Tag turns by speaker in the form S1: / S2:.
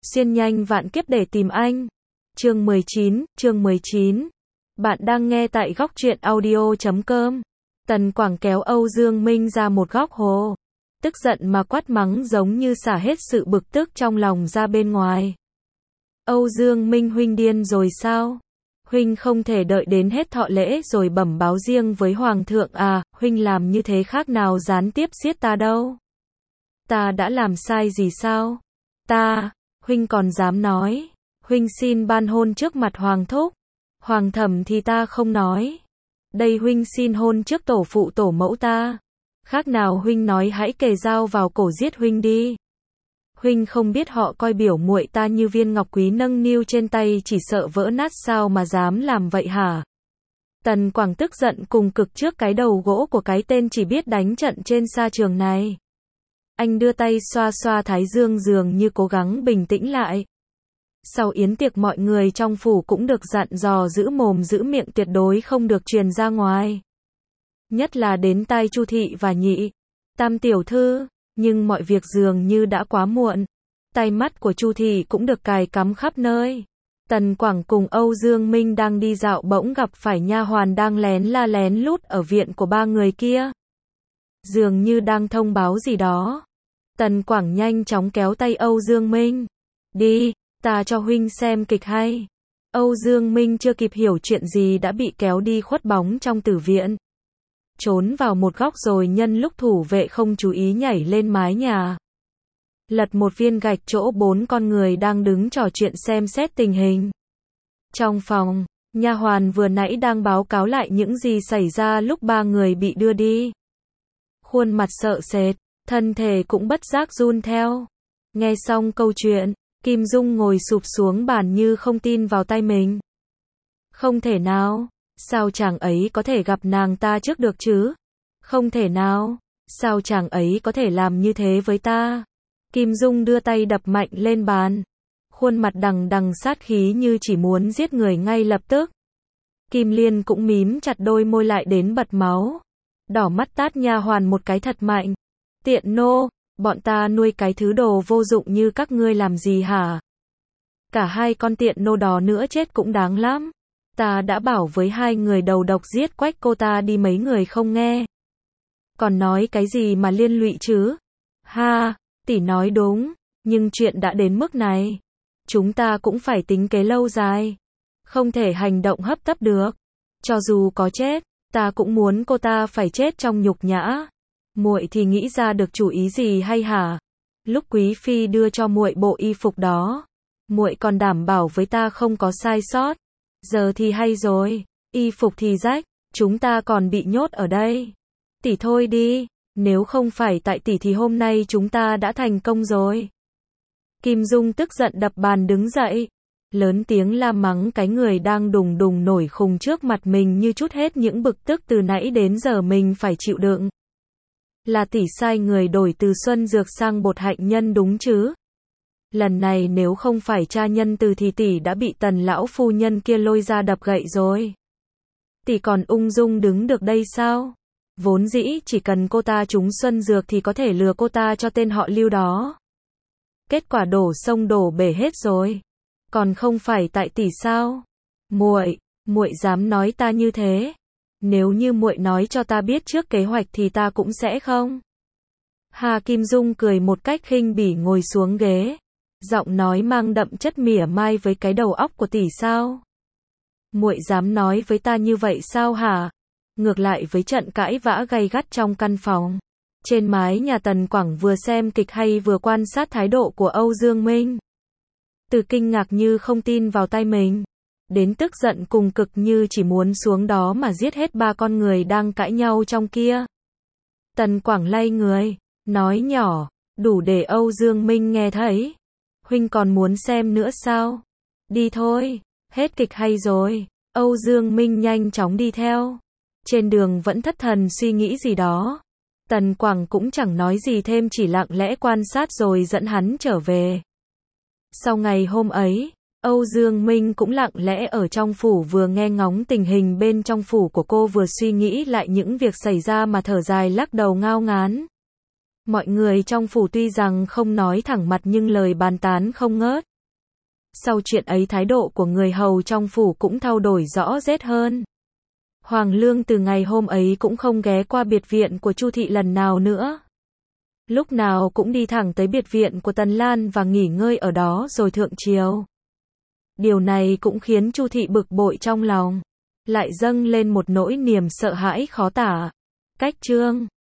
S1: Xuyên nhanh vạn kiếp để tìm anh. Chương 19. Bạn đang nghe tại góc truyện audio.com. Tần Quảng kéo Âu Dương Minh ra một góc hồ. Tức giận mà quát mắng giống như xả hết sự bực tức trong lòng ra bên ngoài. Âu Dương Minh, huynh điên rồi sao? Huynh không thể đợi đến hết thọ lễ rồi bẩm báo riêng với Hoàng thượng à? Huynh làm như thế khác nào gián tiếp giết ta đâu. Ta đã làm sai gì sao? Huynh còn dám nói. Huynh xin ban hôn trước mặt Hoàng thúc. Hoàng thẩm thì ta không nói. Đây huynh xin hôn trước tổ phụ tổ mẫu ta. Khác nào huynh nói hãy kề dao vào cổ giết huynh đi. Huynh không biết họ coi biểu muội ta như viên ngọc quý nâng niu trên tay chỉ sợ vỡ nát sao mà dám làm vậy hả? Tần Quảng tức giận cùng cực trước cái đầu gỗ của cái tên chỉ biết đánh trận trên sa trường này. Anh đưa tay xoa xoa thái dương dường như cố gắng bình tĩnh lại. Sau yến tiệc mọi người trong phủ cũng được dặn dò giữ mồm giữ miệng tuyệt đối không được truyền ra ngoài. Nhất là đến tai Chu thị và Nhị Tam tiểu thư, nhưng mọi việc dường như đã quá muộn. Tai mắt của Chu thị cũng được cài cắm khắp nơi. Tần Quảng cùng Âu Dương Minh đang đi dạo bỗng gặp phải nha hoàn đang lén lút ở viện của ba người kia. Dường như đang thông báo gì đó. Tần Quảng nhanh chóng kéo tay Âu Dương Minh. Đi, ta cho huynh xem kịch hay. Âu Dương Minh chưa kịp hiểu chuyện gì đã bị kéo đi khuất bóng trong tử viện. Trốn vào một góc rồi nhân lúc thủ vệ không chú ý nhảy lên mái nhà. Lật một viên gạch chỗ 4 con người đang đứng trò chuyện xem xét tình hình. Trong phòng, nha hoàn vừa nãy đang báo cáo lại những gì xảy ra lúc ba người bị đưa đi. Khuôn mặt sợ sệt, thân thể cũng bất giác run theo. Nghe xong câu chuyện, Kim Dung ngồi sụp xuống bàn như không tin vào tay mình. Không thể nào, sao chàng ấy có thể gặp nàng ta trước được chứ? Không thể nào, sao chàng ấy có thể làm như thế với ta? Kim Dung đưa tay đập mạnh lên bàn. Khuôn mặt đằng đằng sát khí như chỉ muốn giết người ngay lập tức. Kim Liên cũng mím chặt đôi môi lại đến bật máu. Đỏ mắt tát nha hoàn một cái thật mạnh. Tiện nô, bọn ta nuôi cái thứ đồ vô dụng như các ngươi làm gì hả? Cả hai con tiện nô đó nữa chết cũng đáng lắm. Ta đã bảo với hai người đầu độc giết quách cô ta đi mấy người không nghe. Còn nói cái gì mà liên lụy chứ? Ha, tỷ nói đúng, nhưng chuyện đã đến mức này. Chúng ta cũng phải tính kế lâu dài. Không thể hành động hấp tấp được. Cho dù có chết, ta cũng muốn cô ta phải chết trong nhục nhã. Muội thì nghĩ ra được chủ ý gì hay hả? Lúc quý phi đưa cho muội bộ y phục đó, muội còn đảm bảo với ta không có sai sót. Giờ thì hay rồi, y phục thì rách, chúng ta còn bị nhốt ở đây. Tỷ thôi đi, nếu không phải tại tỷ thì hôm nay chúng ta đã thành công rồi. Kim Dung tức giận đập bàn đứng dậy, lớn tiếng la mắng cái người đang đùng đùng nổi khùng trước mặt mình như trút hết những bực tức từ nãy đến giờ mình phải chịu đựng. Là tỷ sai người đổi từ xuân dược sang bột hạnh nhân đúng chứ? Lần này nếu không phải cha nhân từ thì tỷ đã bị Tần lão phu nhân kia lôi ra đập gậy rồi. Tỷ còn ung dung đứng được đây sao? Vốn dĩ chỉ cần cô ta trúng xuân dược thì có thể lừa cô ta cho tên họ Lưu đó. Kết quả đổ sông đổ bể hết rồi. Còn không phải tại tỷ sao? Muội dám nói ta như thế? Nếu như muội nói cho ta biết trước kế hoạch thì ta cũng sẽ không. Hà Kim Dung cười một cách khinh bỉ ngồi xuống ghế. Giọng nói mang đậm chất mỉa mai với cái đầu óc của tỷ sao? Muội dám nói với ta như vậy sao hả? Ngược lại với trận cãi vã gay gắt trong căn phòng. Trên mái nhà Tần Quảng vừa xem kịch hay vừa quan sát thái độ của Âu Dương Minh. Từ kinh ngạc như không tin vào tay mình, đến tức giận cùng cực như chỉ muốn xuống đó mà giết hết ba con người đang cãi nhau trong kia. Tần Quảng lay người, nói nhỏ, đủ để Âu Dương Minh nghe thấy. Huynh còn muốn xem nữa sao? Đi thôi, hết kịch hay rồi. Âu Dương Minh nhanh chóng đi theo. Trên đường vẫn thất thần suy nghĩ gì đó. Tần Quảng cũng chẳng nói gì thêm, chỉ lặng lẽ quan sát rồi dẫn hắn trở về. Sau ngày hôm ấy, Âu Dương Minh cũng lặng lẽ ở trong phủ, vừa nghe ngóng tình hình bên trong phủ của cô vừa suy nghĩ lại những việc xảy ra mà thở dài lắc đầu ngao ngán. Mọi người trong phủ tuy rằng không nói thẳng mặt nhưng lời bàn tán không ngớt. Sau chuyện ấy thái độ của người hầu trong phủ cũng thay đổi rõ rệt hơn. Hoàng Lương từ ngày hôm ấy cũng không ghé qua biệt viện của Chu thị lần nào nữa. Lúc nào cũng đi thẳng tới biệt viện của Tần Lan và nghỉ ngơi ở đó rồi thượng triều. Điều này cũng khiến Chu thị bực bội trong lòng, lại dâng lên một nỗi niềm sợ hãi khó tả. Cách chương